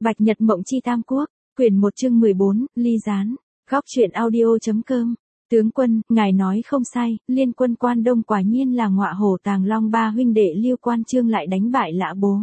Bạch Nhật Mộng Chi Tam Quốc, quyển 1 chương 14, ly gián, góc truyện audio.com. Tướng quân, ngài nói không sai, Liên quân Quan Đông quả nhiên là ngọa hổ tàng long, ba huynh đệ Lưu Quan Chương lại đánh bại Lã Bố.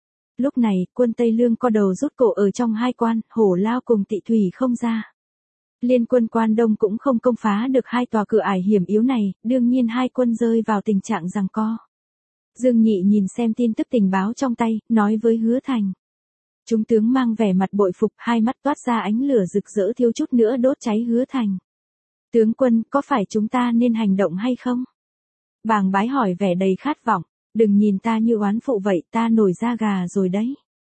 Lúc này, quân Tây Lương co đầu rút cổ ở trong hai quan, Hổ Lao cùng Tị Thủy không ra. Liên quân Quan Đông cũng không công phá được hai tòa cửa ải hiểm yếu này, đương nhiên hai quân rơi vào tình trạng giằng co. Dương Nhị nhìn xem tin tức tình báo trong tay, nói với Hứa Thành. Chúng tướng mang vẻ mặt bội phục, hai mắt toát ra ánh lửa rực rỡ thiếu chút nữa đốt cháy Hứa Thành. Tướng quân, có phải chúng ta nên hành động hay không? Bàng Bái hỏi vẻ đầy khát vọng, đừng nhìn ta như oán phụ vậy, ta nổi da gà rồi đấy.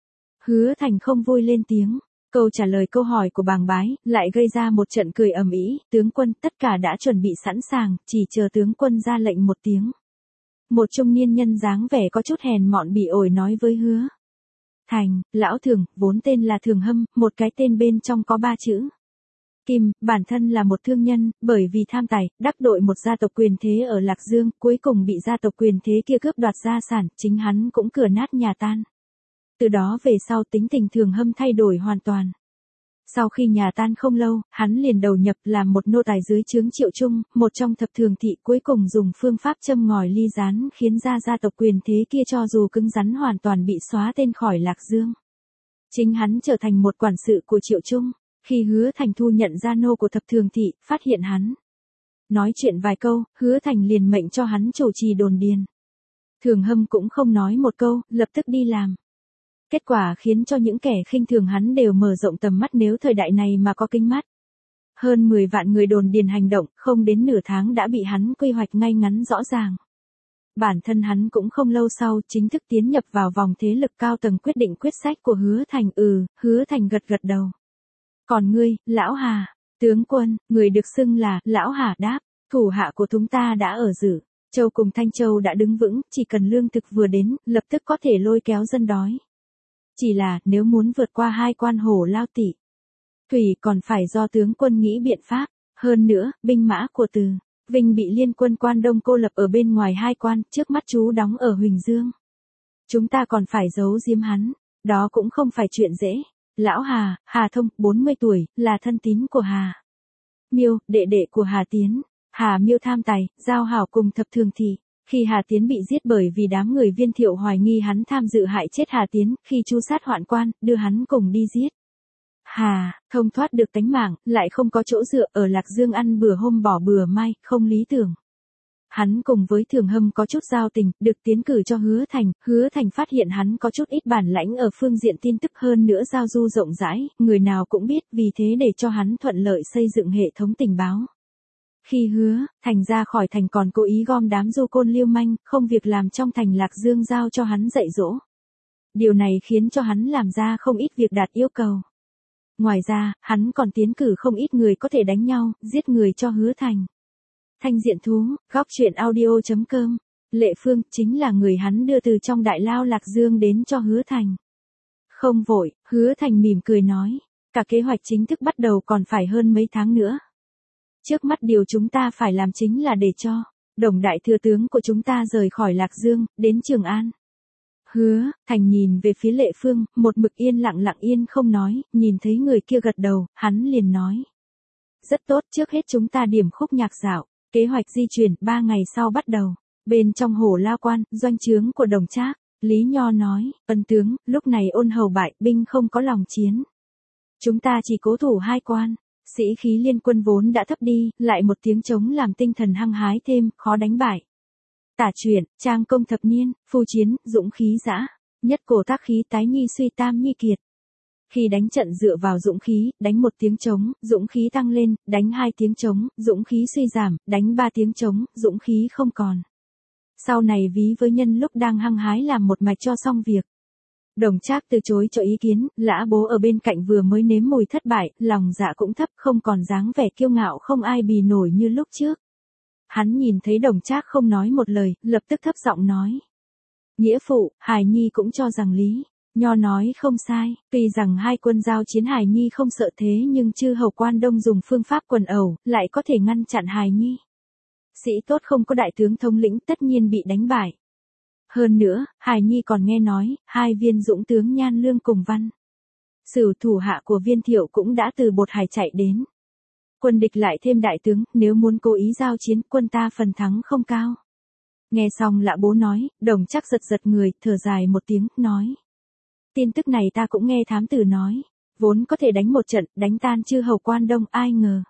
Hứa Thành không vui lên tiếng, câu trả lời câu hỏi của Bàng Bái, lại gây ra một trận cười ầm ĩ. Tướng quân, tất cả đã chuẩn bị sẵn sàng, chỉ chờ tướng quân ra lệnh một tiếng. Một trung niên nhân dáng vẻ có chút hèn mọn bỉ ổi nói với Hứa Thành, lão Thường, vốn tên là Thường Hâm, một cái tên bên trong có 3 chữ. Kim, bản thân là một thương nhân, bởi vì tham tài, đắc tội một gia tộc quyền thế ở Lạc Dương, cuối cùng bị gia tộc quyền thế kia cướp đoạt gia sản, chính hắn cũng cửa nát nhà tan. Từ đó về sau tính tình Thường Hâm thay đổi hoàn toàn. Sau khi nhà tan không lâu, hắn liền đầu nhập làm một nô tài dưới trướng Triệu Trung, một trong thập thường thị, cuối cùng dùng phương pháp châm ngòi ly gián khiến gia tộc quyền thế kia cho dù cứng rắn hoàn toàn bị xóa tên khỏi Lạc Dương. Chính hắn trở thành một quản sự của Triệu Trung. Khi Hứa Thành thu nhận gia nô của thập thường thị, phát hiện hắn nói chuyện vài câu, Hứa Thành liền mệnh cho hắn chủ trì đồn điền. Thường Hâm cũng không nói một câu, lập tức đi làm. Kết quả khiến cho những kẻ khinh thường hắn đều mở rộng tầm mắt nếu thời đại này mà có kính mắt. Hơn 10 vạn người đồn điền hành động, không đến nửa tháng đã bị hắn quy hoạch ngay ngắn rõ ràng. Bản thân hắn cũng không lâu sau chính thức tiến nhập vào vòng thế lực cao tầng quyết định quyết sách của Hứa Thành. Hứa Thành gật gật đầu. Còn ngươi, Lão Hà, tướng quân, người được xưng là Lão Hà đáp, thủ hạ của chúng ta đã ở Dự Châu cùng Thanh Châu đã đứng vững, chỉ cần lương thực vừa đến, lập tức có thể lôi kéo dân đói. Chỉ là, nếu muốn vượt qua hai quan Hổ Lao Tị Thủy còn phải do tướng quân nghĩ biện pháp. Hơn nữa, binh mã của Từ Vinh bị Liên quân Quan Đông cô lập ở bên ngoài hai quan, trước mắt chú đóng ở Huỳnh Dương. Chúng ta còn phải giấu giếm hắn, đó cũng không phải chuyện dễ. Lão Hà, Hà Thông, 40 tuổi, là thân tín của Hà Miêu, đệ đệ của Hà Tiến. Hà Miêu tham tài, giao hảo cùng thập thường thị. Khi Hà Tiến bị giết bởi vì đám người Viên Thiệu hoài nghi hắn tham dự hại chết Hà Tiến, khi tru sát hoạn quan, đưa hắn cùng đi giết. Hà Thông thoát được tánh mạng, lại không có chỗ dựa, ở Lạc Dương ăn bừa hôm bỏ bừa mai, không lý tưởng. Hắn cùng với Thường Hâm có chút giao tình, được tiến cử cho Hứa Thành phát hiện hắn có chút ít bản lãnh ở phương diện tin tức, hơn nữa giao du rộng rãi, người nào cũng biết, vì thế để cho hắn thuận lợi xây dựng hệ thống tình báo. Khi Hứa Thành ra khỏi thành còn cố ý gom đám du côn lưu manh, không việc làm trong thành Lạc Dương giao cho hắn dạy dỗ. Điều này khiến cho hắn làm ra không ít việc đạt yêu cầu. Ngoài ra, hắn còn tiến cử không ít người có thể đánh nhau, giết người cho Hứa Thành. Thanh Diện Thú, góc truyện audio.com. Lệ Phương chính là người hắn đưa từ trong Đại Lao Lạc Dương đến cho Hứa Thành. Không vội, Hứa Thành mỉm cười nói, cả kế hoạch chính thức bắt đầu còn phải hơn mấy tháng nữa. Trước mắt điều chúng ta phải làm chính là để cho Đồng đại thừa tướng của chúng ta rời khỏi Lạc Dương, đến Trường An. Hứa Thành nhìn về phía Lệ Phương, một mực lặng yên không nói, nhìn thấy người kia gật đầu, hắn liền nói. Rất tốt, trước hết chúng ta điểm khúc nhạc dạo. Kế hoạch di chuyển 3 ngày sau bắt đầu. Bên trong Hổ Lao quan, doanh trướng của Đồng Trác, Lý Nho nói, ân tướng, lúc này Ôn Hầu bại, binh không có lòng chiến. Chúng ta chỉ cố thủ hai quan. Sĩ khí Liên quân vốn đã thấp đi, lại một tiếng trống làm tinh thần hăng hái thêm, khó đánh bại. Tả truyện, Trang Công thập niên, phu chiến, dũng khí dã, nhất cổ tác khí tái nhi suy tam nhi kiệt. Khi đánh trận dựa vào dũng khí, đánh một tiếng trống, dũng khí tăng lên, đánh 2 tiếng trống, dũng khí suy giảm, đánh 3 tiếng trống, dũng khí không còn. Sau này ví với nhân lúc đang hăng hái làm một mạch cho xong việc. Đồng Trác từ chối cho ý kiến, Lã Bố ở bên cạnh vừa mới nếm mùi thất bại, lòng dạ cũng thấp, không còn dáng vẻ kiêu ngạo không ai bì nổi như lúc trước. Hắn nhìn thấy Đồng Trác không nói một lời, lập tức thấp giọng nói. Nghĩa phụ, Hải Nhi cũng cho rằng Lý Nho nói không sai, tuy rằng hai quân giao chiến Hải Nhi không sợ thế nhưng chư hầu Quan Đông dùng phương pháp quần ẩu, lại có thể ngăn chặn Hải Nhi. Sĩ tốt không có đại tướng thống lĩnh tất nhiên bị đánh bại. Hơn nữa, Hải Nhi còn nghe nói, hai viên dũng tướng Nhan Lương cùng Văn Sửu thủ hạ của Viên Thiệu cũng đã từ Bột Hải chạy đến. Quân địch lại thêm đại tướng, nếu muốn cố ý giao chiến, quân ta phần thắng không cao. Nghe xong Lã Bố nói, Đồng Trác giật giật người, thở dài một tiếng, nói. Tin tức này ta cũng nghe thám tử nói, vốn có thể đánh một trận, đánh tan chư hầu Quan Đông, ai ngờ.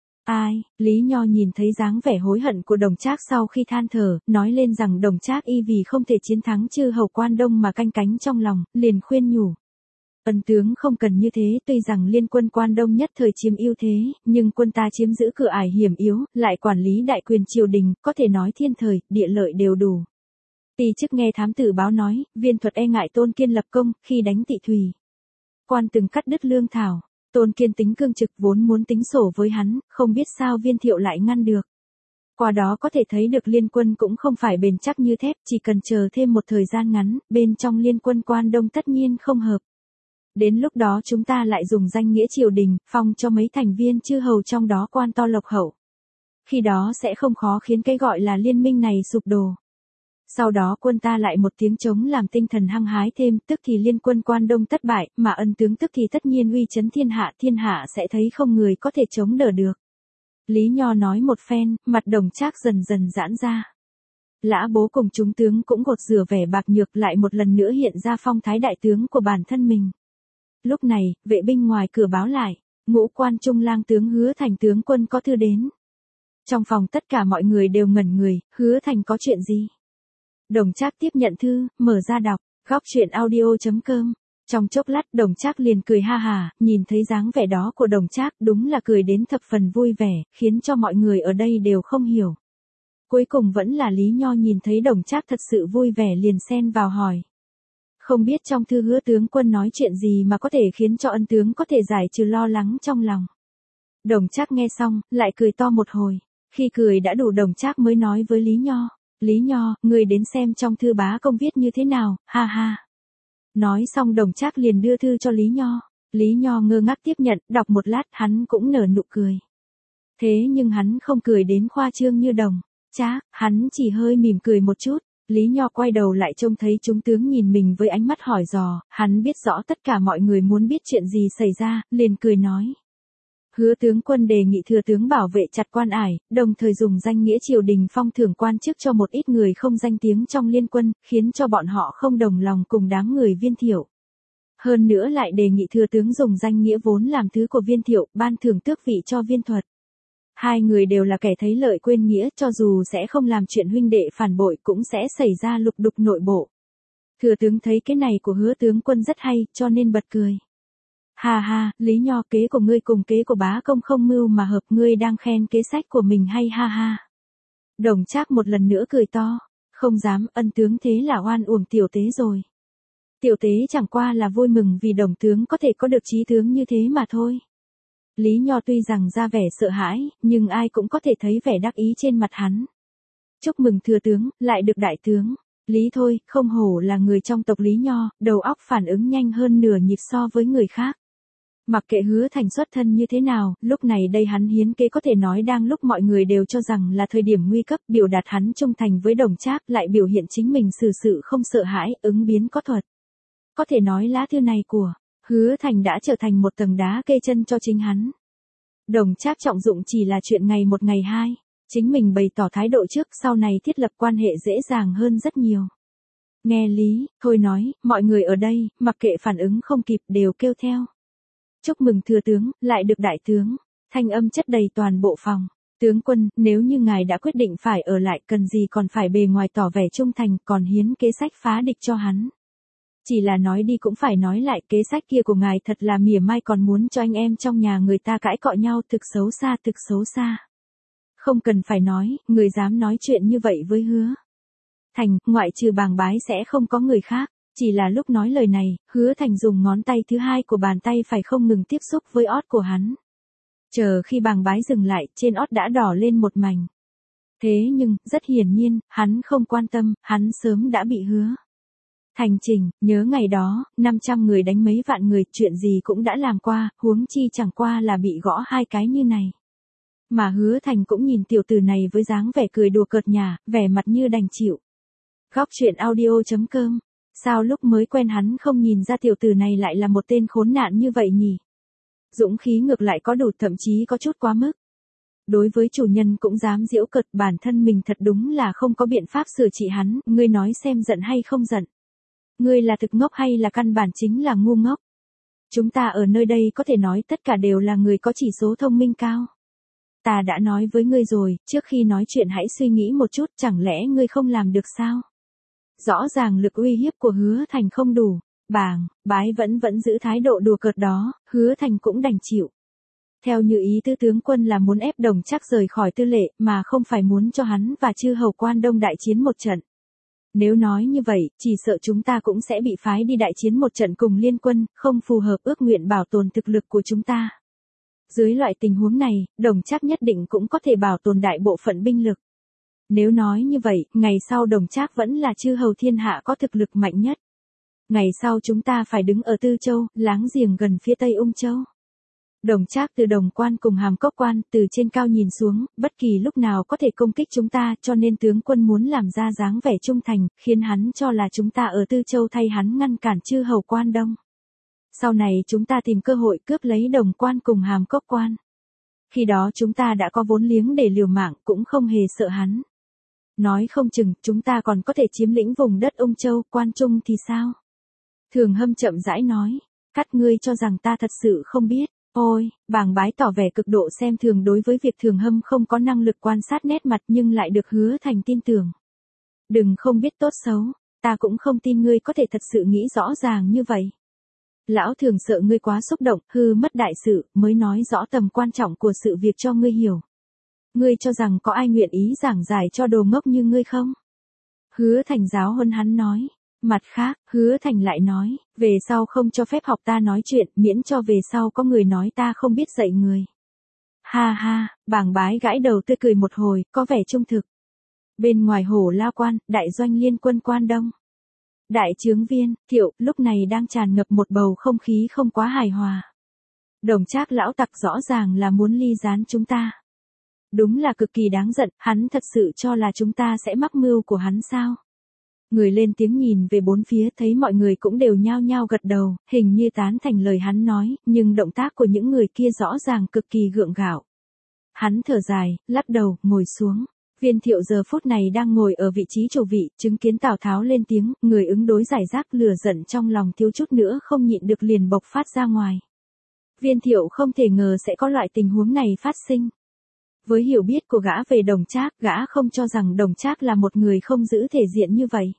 Ai, Lý Nho nhìn thấy dáng vẻ hối hận của Đồng Trác sau khi than thở, nói lên rằng Đồng Trác y vì không thể chiến thắng chư hầu Quan Đông mà canh cánh trong lòng, liền khuyên nhủ. Ân tướng không cần như thế, tuy rằng liên quân Quan Đông nhất thời chiếm ưu thế, nhưng quân ta chiếm giữ cửa ải hiểm yếu, lại quản lý đại quyền triều đình, có thể nói thiên thời, địa lợi đều đủ. Tỳ chức nghe thám tử báo nói, Viên Thuật e ngại Tôn Kiên lập công, khi đánh Tị Thùy. Quan từng cắt đứt lương thảo, Tôn Kiên tính cương trực vốn muốn tính sổ với hắn, không biết sao Viên Thiệu lại ngăn được. Qua đó có thể thấy được liên quân cũng không phải bền chắc như thép, chỉ cần chờ thêm một thời gian ngắn, bên trong liên quân Quan Đông tất nhiên không hợp. Đến lúc đó chúng ta lại dùng danh nghĩa triều đình, phong cho mấy thành viên chư hầu trong đó quan to lộc hậu. Khi đó sẽ không khó khiến cái gọi là liên minh này sụp đổ. Sau đó quân ta lại một tiếng chống làm tinh thần hăng hái thêm, tức thì liên quân Quan Đông thất bại, mà ân tướng tức thì tất nhiên uy chấn thiên hạ sẽ thấy không người có thể chống đỡ được. Lý Nho nói một phen, mặt Đồng Trác dần dần giãn ra. Lã Bố cùng chúng tướng cũng gột rửa vẻ bạc nhược lại một lần nữa hiện ra phong thái đại tướng của bản thân mình. Lúc này, vệ binh ngoài cửa báo lại, Ngũ Quan Trung lang tướng Hứa Thành tướng quân có thư đến. Trong phòng tất cả mọi người đều ngẩn người, Hứa Thành có chuyện gì? Đồng Trác tiếp nhận thư, mở ra đọc, góc truyện audio.com. Trong chốc lát Đồng Trác liền cười ha hà, nhìn thấy dáng vẻ đó của Đồng Trác đúng là cười đến thập phần vui vẻ, khiến cho mọi người ở đây đều không hiểu. Cuối cùng vẫn là Lý Nho nhìn thấy Đồng Trác thật sự vui vẻ liền xen vào hỏi. Không biết trong thư Hứa tướng quân nói chuyện gì mà có thể khiến cho ân tướng có thể giải trừ lo lắng trong lòng. Đồng Trác nghe xong, lại cười to một hồi. Khi cười đã đủ Đồng Trác mới nói với Lý Nho. Lý Nho, người đến xem trong thư bá công viết như thế nào, ha ha. Nói xong Đồng Trác liền đưa thư cho Lý Nho. Lý Nho ngơ ngác tiếp nhận, đọc một lát hắn cũng nở nụ cười. Thế nhưng hắn không cười đến khoa trương như Đồng Trác, hắn chỉ hơi mỉm cười một chút. Lý Nho quay đầu lại trông thấy chúng tướng nhìn mình với ánh mắt hỏi dò, hắn biết rõ tất cả mọi người muốn biết chuyện gì xảy ra, liền cười nói. Hứa tướng quân đề nghị thừa tướng bảo vệ chặt Quan Ải, đồng thời dùng danh nghĩa triều đình phong thưởng quan chức cho một ít người không danh tiếng trong liên quân, khiến cho bọn họ không đồng lòng cùng đám người Viên Thiệu. Hơn nữa lại đề nghị thừa tướng dùng danh nghĩa vốn làm thứ của Viên Thiệu, ban thưởng tước vị cho Viên Thuật. Hai người đều là kẻ thấy lợi quên nghĩa, cho dù sẽ không làm chuyện huynh đệ phản bội cũng sẽ xảy ra lục đục nội bộ. Thừa tướng thấy cái này của Hứa tướng quân rất hay, cho nên bật cười. Ha ha, Lý Nho, kế của ngươi cùng kế của bá công không mưu mà hợp, ngươi đang khen kế sách của mình hay ha ha. Đồng Trác một lần nữa cười to. Không dám, ân tướng thế là oan uổng tiểu tế rồi. Tiểu tế chẳng qua là vui mừng vì đồng tướng có thể có được chí tướng như thế mà thôi. Lý Nho tuy rằng ra vẻ sợ hãi, nhưng ai cũng có thể thấy vẻ đắc ý trên mặt hắn. Chúc mừng thừa tướng, lại được đại tướng. Lý thôi, không hổ là người trong tộc Lý Nho, đầu óc phản ứng nhanh hơn nửa nhịp so với người khác. Mặc kệ Hứa Thành xuất thân như thế nào, lúc này đây hắn hiến kế có thể nói đang lúc mọi người đều cho rằng là thời điểm nguy cấp, biểu đạt hắn trung thành với Đồng Trác, lại biểu hiện chính mình xử sự không sợ hãi, ứng biến có thuật. Có thể nói lá thư này của Hứa Thành đã trở thành một tầng đá kê chân cho chính hắn. Đồng Trác trọng dụng chỉ là chuyện ngày một ngày hai, chính mình bày tỏ thái độ trước, sau này thiết lập quan hệ dễ dàng hơn rất nhiều. Nghe Lý thôi nói, mọi người ở đây, mặc kệ phản ứng không kịp đều kêu theo. Chúc mừng thừa tướng, lại được đại tướng. Thanh âm chất đầy toàn bộ phòng. Tướng quân, nếu như ngài đã quyết định phải ở lại, cần gì còn phải bề ngoài tỏ vẻ trung thành, còn hiến kế sách phá địch cho hắn. Chỉ là nói đi cũng phải nói lại, kế sách kia của ngài thật là mỉa mai, còn muốn cho anh em trong nhà người ta cãi cọ nhau, thực xấu xa, thực xấu xa. Không cần phải nói, người dám nói chuyện như vậy với Hứa Thành, ngoại trừ Bàng Bái sẽ không có người khác. Chỉ là lúc nói lời này, Hứa Thành dùng ngón tay thứ hai của bàn tay phải không ngừng tiếp xúc với ót của hắn. Chờ khi Bàng Bái dừng lại, trên ót đã đỏ lên một mảnh. Thế nhưng, rất hiển nhiên, hắn không quan tâm, hắn sớm đã bị Hứa Thành chỉnh, nhớ ngày đó, 500 người đánh mấy vạn người, chuyện gì cũng đã làm qua, huống chi chẳng qua là bị gõ hai cái như này. Mà Hứa Thành cũng nhìn tiểu tử này với dáng vẻ cười đùa cợt nhả, vẻ mặt như đành chịu. Góc truyện audio.com Sao lúc mới quen hắn không nhìn ra tiểu tử này lại là một tên khốn nạn như vậy nhỉ? Dũng khí ngược lại có đủ, thậm chí có chút quá mức. Đối với chủ nhân cũng dám giễu cợt, bản thân mình thật đúng là không có biện pháp sửa trị hắn, ngươi nói xem giận hay không giận. Ngươi là thực ngốc hay là căn bản chính là ngu ngốc? Chúng ta ở nơi đây có thể nói tất cả đều là người có chỉ số thông minh cao. Ta đã nói với ngươi rồi, trước khi nói chuyện hãy suy nghĩ một chút, chẳng lẽ ngươi không làm được sao? Rõ ràng lực uy hiếp của Hứa Thành không đủ, bái vẫn giữ thái độ đùa cợt đó, Hứa Thành cũng đành chịu. Theo như ý tứ tướng quân là muốn ép Đồng Trác rời khỏi tư lệ, mà không phải muốn cho hắn và chư hầu Quan Đông đại chiến một trận. Nếu nói như vậy, chỉ sợ chúng ta cũng sẽ bị phái đi đại chiến một trận cùng liên quân, không phù hợp ước nguyện bảo tồn thực lực của chúng ta. Dưới loại tình huống này, Đồng Trác nhất định cũng có thể bảo tồn đại bộ phận binh lực. Nếu nói như vậy, ngày sau Đồng Trác vẫn là chư hầu thiên hạ có thực lực mạnh nhất. Ngày sau chúng ta phải đứng ở Tư Châu, láng giềng gần phía Tây Ung Châu. Đồng Trác từ Đồng Quan cùng Hàm Cốc Quan, từ trên cao nhìn xuống, bất kỳ lúc nào có thể công kích chúng ta, cho nên tướng quân muốn làm ra dáng vẻ trung thành, khiến hắn cho là chúng ta ở Tư Châu thay hắn ngăn cản chư hầu Quan Đông. Sau này chúng ta tìm cơ hội cướp lấy Đồng Quan cùng Hàm Cốc Quan. Khi đó chúng ta đã có vốn liếng để liều mạng, cũng không hề sợ hắn. Nói không chừng, chúng ta còn có thể chiếm lĩnh vùng đất Ung Châu, Quan Trung thì sao? Thường Hâm chậm rãi nói, ngươi cho rằng ta thật sự không biết. Ôi, Bàng Bái tỏ vẻ cực độ xem thường đối với việc Thường Hâm không có năng lực quan sát nét mặt nhưng lại được Hứa Thành tin tưởng. Đừng không biết tốt xấu, ta cũng không tin ngươi có thể thật sự nghĩ rõ ràng như vậy. Lão Thường sợ ngươi quá xúc động, hư mất đại sự, mới nói rõ tầm quan trọng của sự việc cho ngươi hiểu. Ngươi cho rằng có ai nguyện ý giảng giải cho đồ ngốc như ngươi không? Hứa Thành giáo huấn hắn nói. Mặt khác, Hứa Thành lại nói, về sau không cho phép học ta nói chuyện, miễn cho về sau có người nói ta không biết dạy người. Ha ha, Bàng Bái gãi đầu tươi cười một hồi, có vẻ trung thực. Bên ngoài Hổ Lao Quan, đại doanh liên quân Quan Đông. Đại chướng viên, Thiệu, lúc này đang tràn ngập một bầu không khí không quá hài hòa. Đồng Trác lão tặc rõ ràng là muốn ly gián chúng ta. Đúng là cực kỳ đáng giận, hắn thật sự cho là chúng ta sẽ mắc mưu của hắn sao? Người lên tiếng nhìn về bốn phía thấy mọi người cũng đều nhao nhao gật đầu, hình như tán thành lời hắn nói, nhưng động tác của những người kia rõ ràng cực kỳ gượng gạo. Hắn thở dài, lắc đầu, ngồi xuống. Viên Thiệu giờ phút này đang ngồi ở vị trí chủ vị, chứng kiến Tào Tháo lên tiếng, người ứng đối giải rác, lửa giận trong lòng thiếu chút nữa không nhịn được liền bộc phát ra ngoài. Viên Thiệu không thể ngờ sẽ có loại tình huống này phát sinh. Với hiểu biết của gã về Đồng Trác, gã không cho rằng Đồng Trác là một người không giữ thể diện như vậy.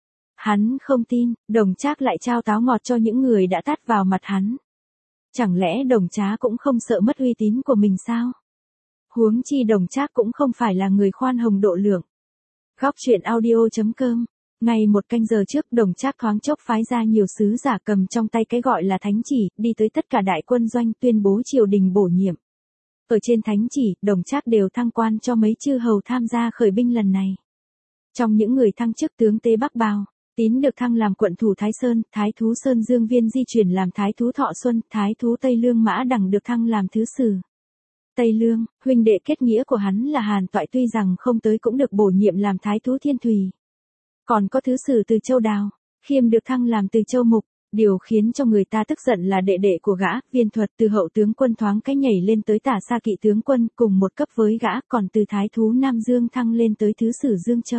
Hắn không tin, Đồng Trác lại trao táo ngọt cho những người đã tát vào mặt hắn. Chẳng lẽ Đồng Trác cũng không sợ mất uy tín của mình sao? Huống chi Đồng Trác cũng không phải là người khoan hồng độ lượng. Góc truyện audio.com. Ngay một canh giờ trước, Đồng Trác thoáng chốc phái ra nhiều sứ giả cầm trong tay cái gọi là thánh chỉ, đi tới tất cả đại quân doanh tuyên bố triều đình bổ nhiệm. Ở trên thánh chỉ, Đồng Trác đều thăng quan cho mấy chư hầu tham gia khởi binh lần này. Trong những người thăng chức, tướng Tế Bắc Bào, Tín được thăng làm quận thủ Thái Sơn, Thái thú Sơn Dương Viên di chuyển làm Thái thú Thọ Xuân, Thái thú Tây Lương Mã Đằng được thăng làm thứ sử. Tây Lương, huynh đệ kết nghĩa của hắn là Hàn Toại tuy rằng không tới cũng được bổ nhiệm làm Thái thú Thiên Thùy. Còn có thứ sử Từ Châu Đào, Khiêm được thăng làm Từ Châu Mục. Điều khiến cho người ta tức giận là đệ đệ của gã, Viên Thuật, từ hậu tướng quân thoáng cái nhảy lên tới tả xa kỵ tướng quân, cùng một cấp với gã, còn từ Thái thú Nam Dương thăng lên tới thứ sử Dương Châu.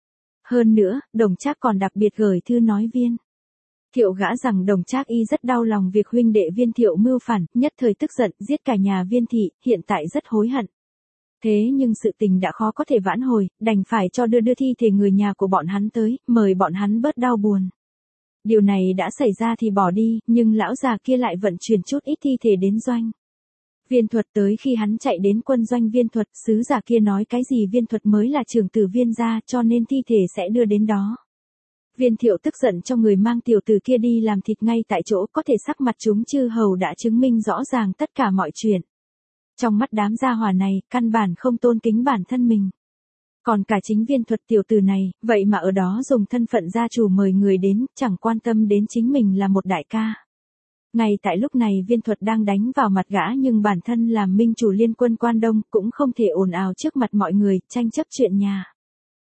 Hơn nữa, Đồng Trác còn đặc biệt gửi thư nói Viên Thiệu gã rằng Đồng Trác y rất đau lòng việc huynh đệ Viên Thiệu mưu phản, nhất thời tức giận, giết cả nhà Viên thị, hiện tại rất hối hận. Thế nhưng sự tình đã khó có thể vãn hồi, đành phải cho đưa thi thể người nhà của bọn hắn tới, mời bọn hắn bớt đau buồn. Điều này đã xảy ra thì bỏ đi, nhưng lão già kia lại vận chuyển chút ít thi thể đến doanh. Viên Thuật tới khi hắn chạy đến quân doanh Viên Thuật, sứ giả kia nói cái gì Viên Thuật mới là trưởng tử Viên gia, cho nên thi thể sẽ đưa đến đó. Viên Thiệu tức giận cho người mang tiểu tử kia đi làm thịt ngay tại chỗ, có thể sắc mặt chúng chư hầu đã chứng minh rõ ràng tất cả mọi chuyện. Trong mắt đám gia hỏa này, căn bản không tôn kính bản thân mình. Còn cả chính Viên Thuật tiểu tử này, vậy mà ở đó dùng thân phận gia chủ mời người đến, chẳng quan tâm đến chính mình là một đại ca. Ngay tại lúc này Viên Thuật đang đánh vào mặt gã nhưng bản thân làm minh chủ liên quân Quan Đông cũng không thể ồn ào trước mặt mọi người, tranh chấp chuyện nhà.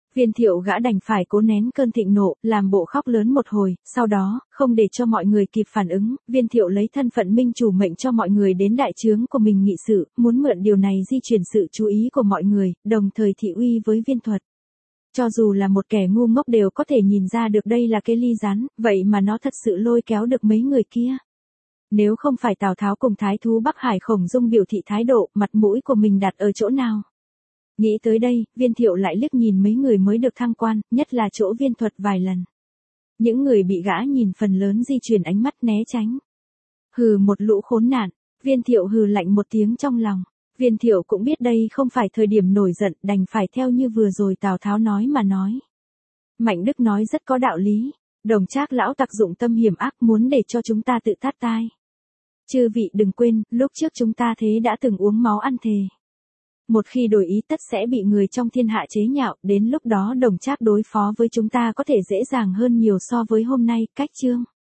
Viên Thiệu gã đành phải cố nén cơn thịnh nộ, làm bộ khóc lớn một hồi, sau đó, không để cho mọi người kịp phản ứng, Viên Thiệu lấy thân phận minh chủ mệnh cho mọi người đến đại trướng của mình nghị sự, muốn mượn điều này di chuyển sự chú ý của mọi người, đồng thời thị uy với Viên Thuật. Cho dù là một kẻ ngu ngốc đều có thể nhìn ra được đây là cái ly rán, vậy mà nó thật sự lôi kéo được mấy người kia. Nếu không phải Tào Tháo cùng Thái thú Bắc Hải Khổng Dung biểu thị thái độ, mặt mũi của mình đặt ở chỗ nào? Nghĩ tới đây, Viên Thiệu lại liếc nhìn mấy người mới được thăng quan, nhất là chỗ Viên Thuật vài lần. Những người bị gã nhìn phần lớn di chuyển ánh mắt né tránh. Hừ, một lũ khốn nạn, Viên Thiệu hừ lạnh một tiếng trong lòng. Viên Thiệu cũng biết đây không phải thời điểm nổi giận, đành phải theo như vừa rồi Tào Tháo nói mà nói. Mạnh Đức nói rất có đạo lý, Đồng Trác lão tặc dụng tâm hiểm ác muốn để cho chúng ta tự tát tai. Chư vị đừng quên, lúc trước chúng ta thế đã từng uống máu ăn thề. Một khi đổi ý tất sẽ bị người trong thiên hạ chế nhạo, đến lúc đó Đồng Trác đối phó với chúng ta có thể dễ dàng hơn nhiều so với hôm nay, cách chương.